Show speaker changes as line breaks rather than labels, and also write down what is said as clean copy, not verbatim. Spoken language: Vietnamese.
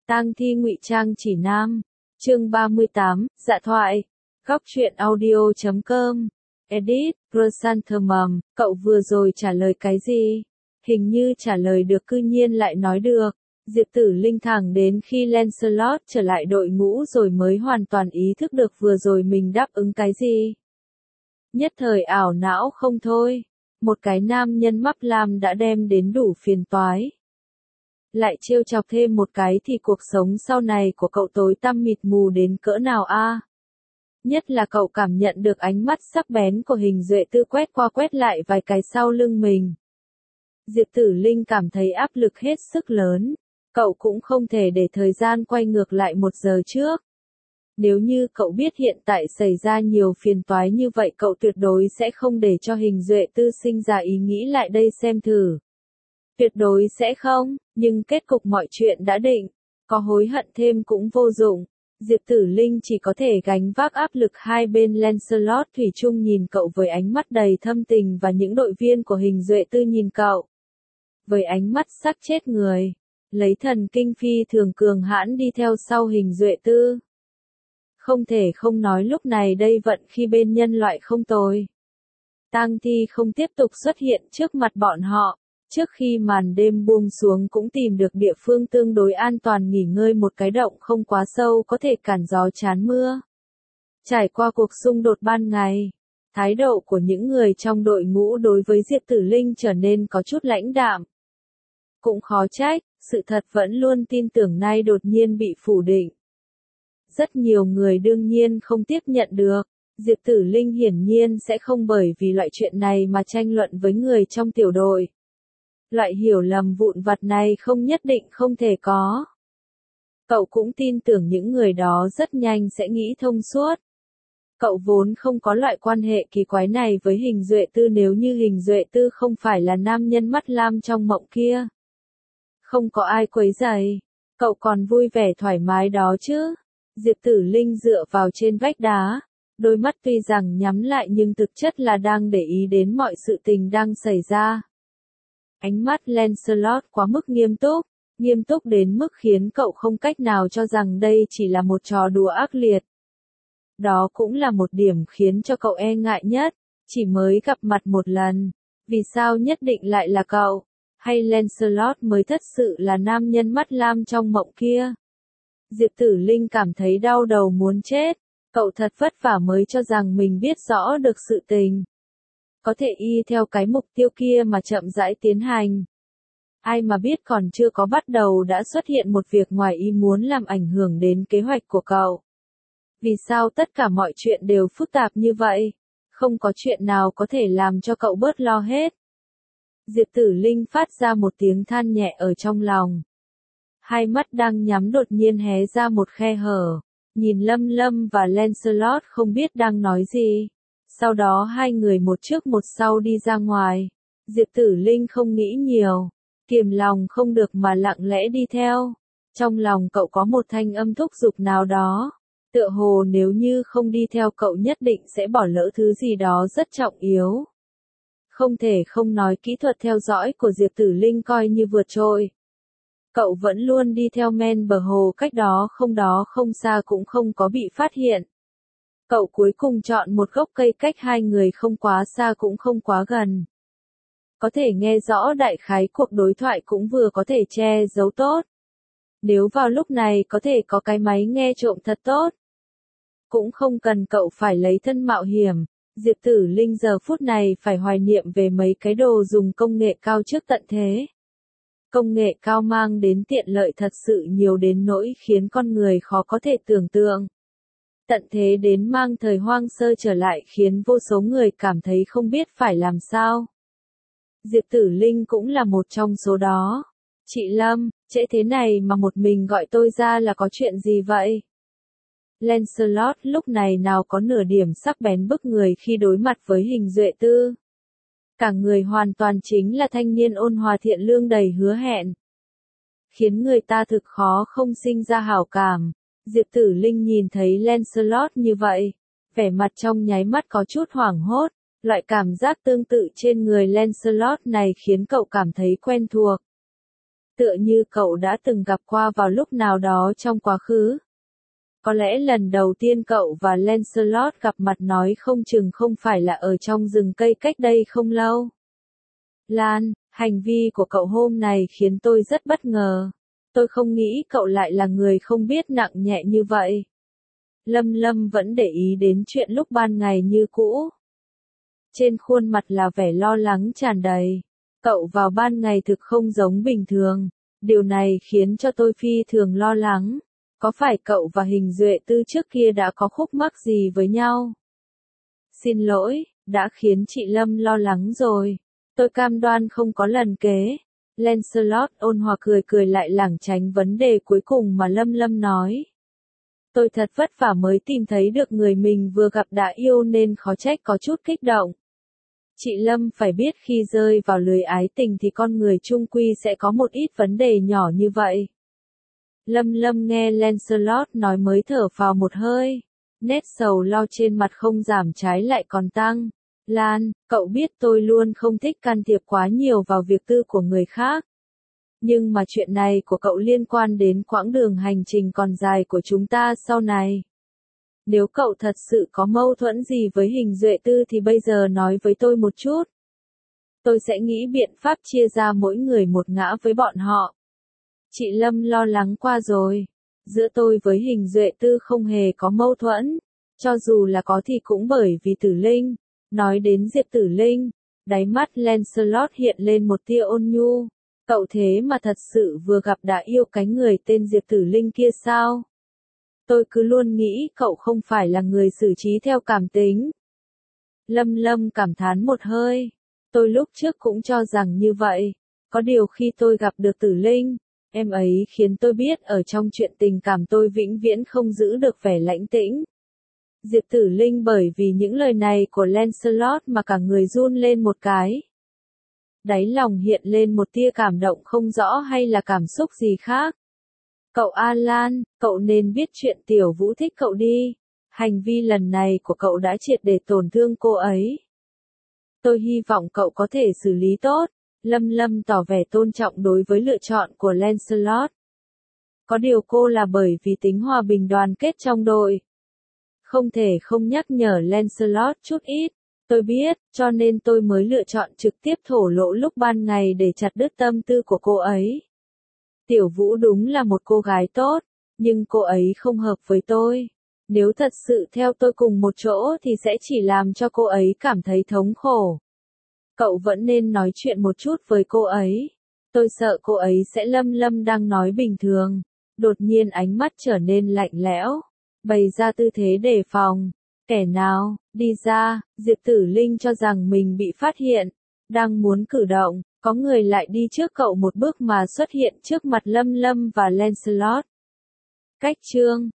Tang thi ngụy trang chỉ nam. Chương 38, dạ thoại. Góc truyện audio.com. Edit, Chrysanthemum, cậu vừa rồi trả lời cái gì? Hình như trả lời được cư nhiên lại nói được. Diệp Tử Linh thẳng đến khi Lancelot trở lại đội ngũ rồi mới hoàn toàn ý thức được vừa rồi mình đáp ứng cái gì. Nhất thời ảo não không thôi. Một cái nam nhân mắc lam đã đem đến đủ phiền toái. Lại trêu chọc thêm một cái thì cuộc sống sau này của cậu tối tăm mịt mù đến cỡ nào a? Nhất là cậu cảm nhận được ánh mắt sắc bén của Hình Duệ Tư quét qua quét lại vài cái sau lưng mình. Diệp Tử Linh cảm thấy áp lực hết sức lớn. Cậu cũng không thể để thời gian quay ngược lại 1 giờ trước. Nếu như cậu biết hiện tại xảy ra nhiều phiền toái như vậy cậu tuyệt đối sẽ không để cho Hình Duệ Tư sinh ra ý nghĩ lại đây xem thử. Tuyệt đối sẽ không, nhưng kết cục mọi chuyện đã định, có hối hận thêm cũng vô dụng. Diệp Tử Linh chỉ có thể gánh vác áp lực hai bên. Lancelot thủy chung nhìn cậu với ánh mắt đầy thâm tình và những đội viên của Hình Duệ Tư nhìn cậu với ánh mắt sắc chết người, lấy thần kinh phi thường cường hãn đi theo sau Hình Duệ Tư. Không thể không nói lúc này đây vận khi bên nhân loại không tồi. Tang thi không tiếp tục xuất hiện trước mặt bọn họ. Trước khi màn đêm buông xuống cũng tìm được địa phương tương đối an toàn nghỉ ngơi một cái động không quá sâu có thể cản gió chắn mưa. Trải qua cuộc xung đột ban ngày, thái độ của những người trong đội ngũ đối với Diệp Tử Linh trở nên có chút lãnh đạm. Cũng khó trách, sự thật vẫn luôn tin tưởng nay đột nhiên bị phủ định. Rất nhiều người đương nhiên không tiếp nhận được. Diệp Tử Linh hiển nhiên sẽ không bởi vì loại chuyện này mà tranh luận với người trong tiểu đội. Loại hiểu lầm vụn vặt này không nhất định không thể có. Cậu cũng tin tưởng những người đó rất nhanh sẽ nghĩ thông suốt. Cậu vốn không có loại quan hệ kỳ quái này với Hình Duệ Tư nếu như Hình Duệ Tư không phải là nam nhân mắt lam trong mộng kia. Không có ai quấy rầy, cậu còn vui vẻ thoải mái đó chứ. Diệp Tử Linh dựa vào trên vách đá, đôi mắt tuy rằng nhắm lại nhưng thực chất là đang để ý đến mọi sự tình đang xảy ra. Ánh mắt Lancelot quá mức nghiêm túc đến mức khiến cậu không cách nào cho rằng đây chỉ là một trò đùa ác liệt. Đó cũng là một điểm khiến cho cậu e ngại nhất, chỉ mới gặp mặt một lần, vì sao nhất định lại là cậu, hay Lancelot mới thật sự là nam nhân mắt lam trong mộng kia. Diệp Tử Linh cảm thấy đau đầu muốn chết, cậu thật vất vả mới cho rằng mình biết rõ được sự tình. Có thể y theo cái mục tiêu kia mà chậm rãi tiến hành. Ai mà biết còn chưa có bắt đầu đã xuất hiện một việc ngoài ý muốn làm ảnh hưởng đến kế hoạch của cậu. Vì sao tất cả mọi chuyện đều phức tạp như vậy? Không có chuyện nào có thể làm cho cậu bớt lo hết. Diệp Tử Linh phát ra một tiếng than nhẹ ở trong lòng. Hai mắt đang nhắm đột nhiên hé ra một khe hở. Nhìn Lâm và Lancelot không biết đang nói gì. Sau đó hai người một trước một sau đi ra ngoài. Diệp Tử Linh không nghĩ nhiều. Kiềm lòng không được mà lặng lẽ đi theo. Trong lòng cậu có một thanh âm thúc giục nào đó. Tựa hồ nếu như không đi theo cậu nhất định sẽ bỏ lỡ thứ gì đó rất trọng yếu. Không thể không nói kỹ thuật theo dõi của Diệp Tử Linh coi như vượt trội. Cậu vẫn luôn đi theo men bờ hồ cách đó không xa cũng không có bị phát hiện. Cậu cuối cùng chọn một gốc cây cách hai người không quá xa cũng không quá gần. Có thể nghe rõ đại khái cuộc đối thoại cũng vừa có thể che giấu tốt. Nếu vào lúc này có thể có cái máy nghe trộm thật tốt. Cũng không cần cậu phải lấy thân mạo hiểm. Diệp Tử Linh giờ phút này phải hoài niệm về mấy cái đồ dùng công nghệ cao trước tận thế. Công nghệ cao mang đến tiện lợi thật sự nhiều đến nỗi khiến con người khó có thể tưởng tượng. Tận thế đến mang thời hoang sơ trở lại khiến vô số người cảm thấy không biết phải làm sao. Diệp Tử Linh cũng là một trong số đó. Chị Lâm, trễ thế này mà một mình gọi tôi ra là có chuyện gì vậy? Lancelot lúc này nào có nửa điểm sắc bén bức người khi đối mặt với Hình Duệ Tư. Cả người hoàn toàn chính là thanh niên ôn hòa thiện lương đầy hứa hẹn. Khiến người ta thực khó không sinh ra hảo cảm. Diệp Tử Linh nhìn thấy Lancelot như vậy. Vẻ mặt trong nháy mắt có chút hoảng hốt. Loại cảm giác tương tự trên người Lancelot này khiến cậu cảm thấy quen thuộc. Tựa như cậu đã từng gặp qua vào lúc nào đó trong quá khứ. Có lẽ lần đầu tiên cậu và Lancelot gặp mặt nói không chừng không phải là ở trong rừng cây cách đây không lâu. Lan, hành vi của cậu hôm này khiến tôi rất bất ngờ. Tôi không nghĩ cậu lại là người không biết nặng nhẹ như vậy. Lâm Lâm vẫn để ý đến chuyện lúc ban ngày như cũ. Trên khuôn mặt là vẻ lo lắng tràn đầy. Cậu vào ban ngày thực không giống bình thường. Điều này khiến cho tôi phi thường lo lắng. Có phải cậu và Hình Duệ Tư trước kia đã có khúc mắc gì với nhau? Xin lỗi, đã khiến chị Lâm lo lắng rồi. Tôi cam đoan không có lần kế. Lancelot ôn hòa cười cười lại lảng tránh vấn đề cuối cùng mà Lâm Lâm nói. Tôi thật vất vả mới tìm thấy được người mình vừa gặp đã yêu nên khó trách có chút kích động. Chị Lâm phải biết khi rơi vào lưới ái tình thì con người chung quy sẽ có một ít vấn đề nhỏ như vậy. Lâm Lâm nghe Lancelot nói mới thở phào một hơi. Nét sầu lo trên mặt không giảm trái lại còn tăng. Lan, cậu biết tôi luôn không thích can thiệp quá nhiều vào việc tư của người khác. Nhưng mà chuyện này của cậu liên quan đến quãng đường hành trình còn dài của chúng ta sau này. Nếu cậu thật sự có mâu thuẫn gì với Hình Duệ Tư thì bây giờ nói với tôi một chút. Tôi sẽ nghĩ biện pháp chia ra mỗi người một ngã với bọn họ. Chị Lâm lo lắng qua rồi. Giữa tôi với Hình Duệ Tư không hề có mâu thuẫn. Cho dù là có thì cũng bởi vì Tử Linh. Nói đến Diệp Tử Linh, đáy mắt Lancelot hiện lên một tia ôn nhu. Cậu thế mà thật sự vừa gặp đã yêu cái người tên Diệp Tử Linh kia sao? Tôi cứ luôn nghĩ cậu không phải là người xử trí theo cảm tính. Lâm Lâm cảm thán một hơi. Tôi lúc trước cũng cho rằng như vậy. Có điều khi tôi gặp được Tử Linh, em ấy khiến tôi biết ở trong chuyện tình cảm tôi vĩnh viễn không giữ được vẻ lãnh tĩnh. Diệp Tử Linh bởi vì những lời này của Lancelot mà cả người run lên một cái. Đáy lòng hiện lên một tia cảm động không rõ hay là cảm xúc gì khác. Cậu Alan, cậu nên biết chuyện Tiểu Vũ thích cậu đi. Hành vi lần này của cậu đã triệt để tổn thương cô ấy. Tôi hy vọng cậu có thể xử lý tốt. Lâm Lâm tỏ vẻ tôn trọng đối với lựa chọn của Lancelot. Có điều cô là bởi vì tính hòa bình đoàn kết trong đội. Không thể không nhắc nhở Lancelot chút ít. Tôi biết, cho nên tôi mới lựa chọn trực tiếp thổ lộ lúc ban ngày để chặt đứt tâm tư của cô ấy. Tiểu Vũ đúng là một cô gái tốt, nhưng cô ấy không hợp với tôi. Nếu thật sự theo tôi cùng một chỗ thì sẽ chỉ làm cho cô ấy cảm thấy thống khổ. Cậu vẫn nên nói chuyện một chút với cô ấy. Tôi sợ cô ấy sẽ Lâm Lâm đang nói bình thường. Đột nhiên ánh mắt trở nên lạnh lẽo. Bày ra tư thế đề phòng. Kẻ nào, đi ra, Diệp Tử Linh cho rằng mình bị phát hiện. Đang muốn cử động, có người lại đi trước cậu một bước mà xuất hiện trước mặt Lâm Lâm và Lancelot. Cách chương